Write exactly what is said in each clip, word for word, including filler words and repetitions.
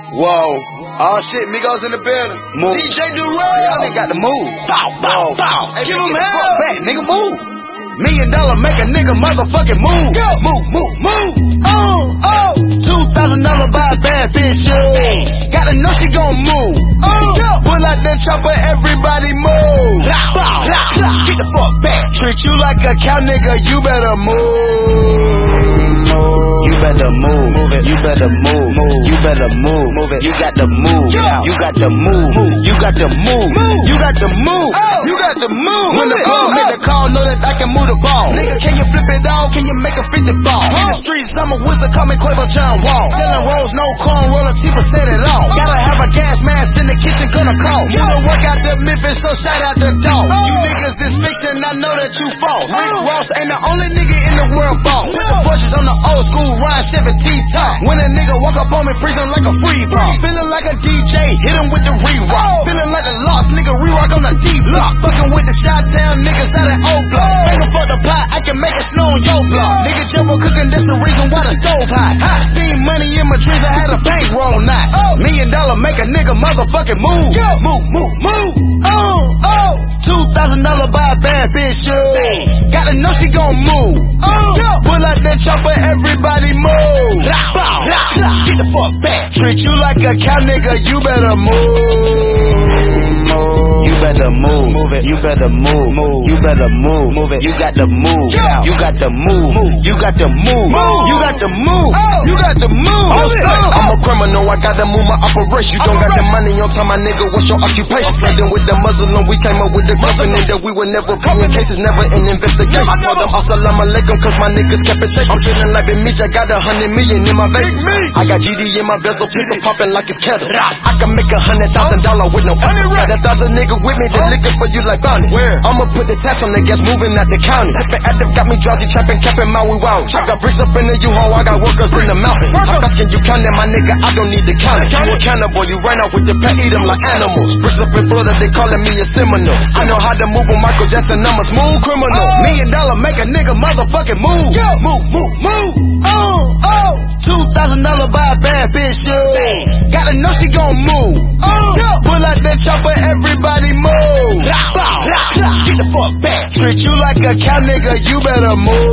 Whoa. Oh shit, Migos in the building. Move. D J Durell. Y'all nigga got to move. Bow, bow, bow. Hey, give him hell. Back, nigga, move. Million dollar make a nigga motherfucking move. Go. Move, move, move. Oh, oh. Two thousand dollar buy a bad bitch. Yeah. Gotta know she gon' move. Oh. Go. Pull out that chopper, everybody move. Bow, bow, bow. Get the fuck back. Treat you like a cow, nigga. You better move. You better move, move it. You better move, move. You better move, move it. You got to move, yeah. You got to move, move. You got to move, move. You got to move, oh. You got to move. When the ball make the call, know that I can move the ball. Nigga, can you flip it out? Can you make a fifty ball? Oh. In the streets, I'm a wizard, call me Quavo John Wall. Selling rolls, no corn, roller, Tifa said it all. Gotta have a gas mask in the kitchen, gonna call. You don't work out the Memphis, so shout out the dog. Oh. You niggas is fiction, I know that you false. Oh. Rick Ross ain't the only nigga in the world boss. Put the budgets on the old school Ryan Chevy T-top. When a nigga walk up on me, freezing like a free ball. Feeling like a D J, hit him with the re-rock. Oh. Feeling like a lost nigga, re-rock on the D-block. Fucking with the Chi-Town niggas out of O-block. Oh. Finger fuck the pot, I can make it snow on your block. Oh. Nigga jumbo cooking, that's the reason why the stove hot. I seen money in my dreams, I had a bankroll knot. Oh. Million dollar make a nigga motherfucking move. Go. Move, move, move. Oh, oh. Two thousand dollar buy a bad bitch. Yeah. Gotta know she gon' move. Oh. Go. Pull out that chopper, everybody move. Bow, bow, bow. Get the fuck back. Treat you like a cow, nigga. You better move. You better move, move it. You better move, move. You better move, move it. You got to move. Yeah. You got to move, move. You got to move, move. You got to move. Oh. You got to move. Oh, oh. I'm a criminal, I gotta move my operation. You don't got the money on time, my nigga. What's your occupation? Flooding with the Muslim, we came up with the government that we would never be in cases, never in investigation. I told them assalamu alaikum, cause my niggas kept it safe. I'm feeling like Big Meech, I got a hundred million in my veins. I got G D in my bezel, people popping like it's kettle. I can make a hundred thousand dollar with no effort. Got a thousand nigga with me, they looking for you like Bonnie. I'ma put the tax on the gas, moving out the county. Sipping active, got me drowsy, trapping, capping, Maui wow. I got bricks up in the U-Haul, I got workers in the mountains. I'm asking you counting, my nigga, I don't need to count it. You a cannibal, you ran out with the pet, eat them like animals. Bricks up in Florida, they calling me a Seminole. I know how to move with Michael Jackson, I'm a smooth criminal. Oh. Million dollar make a nigga motherfucking move. Go. Move, move, move. Oh, oh. Two thousand dollar buy a bad bitch. Yeah. Gotta know she gon' move. Oh. Go. Pull out that chopper, everybody move. Bow, bow, bow. Get the fuck back. Treat you like a cow, nigga. You better move.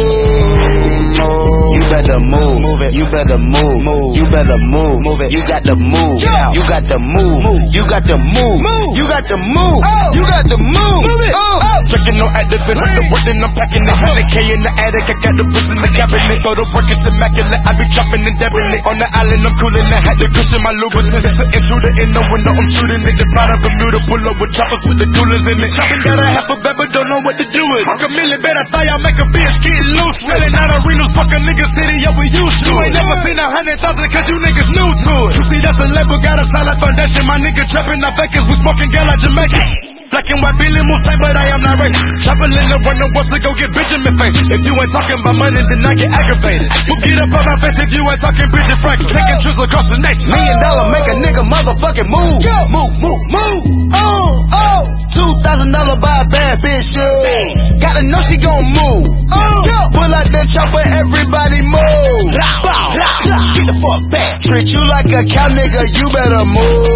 You better move, move it. You better move, move. You better move, move it. You got to move. Yeah. You got to move, move. You got to move, move. You got to move. Oh. You got to move, move it. Oh. Drinking no activist, the work and I'm packing it. one hundred K in the attic, I got the bricks in the cabinet. Throw the work, it's immaculate. I be dropping and dabbing it. On the island, I'm coolin'. I had to cushion my lubricants. It's an intruder in the window, I'm shooting it. The bottom Bermuda, pull up with choppers with the coolers in it. Chopping got a half a bed, but don't know what to do with. Fuck a million, bet I thought y'all make a bitch get loose. Selling out arenas, fuck a nigga city, yeah, we used to. You ain't never seen a hundred thousand, cause you niggas new to it. You see, that's the label, got a solid foundation. My nigga trapping our Vegas, we smoking gal like Jamaican. Black and white, Billy Moussain, but I am not racist. Traveling the runner wants to go get Benjamin face. If you ain't talking about money, then I get aggravated. Move, get up on my face if you ain't talking Bridget Franklin. Taking trips across the nation. Million dollar make a nigga motherfucking move. Go. Move, move, move. Oh, oh. Two thousand dollar buy a bad bitch. Yeah. Gotta know she gon' move. Oh. Go. Pull out that chopper, everybody move. Bow, bow, bow. Get the fuck back. Treat you like a cow, nigga. You better move.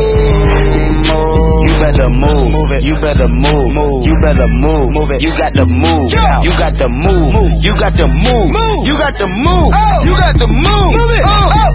You better move, move it. You better move, move. You better move, move it. You got to move. Yeah. You got to move, move. You got to move, move. You got to move. Oh. You got to move. Move it. Oh.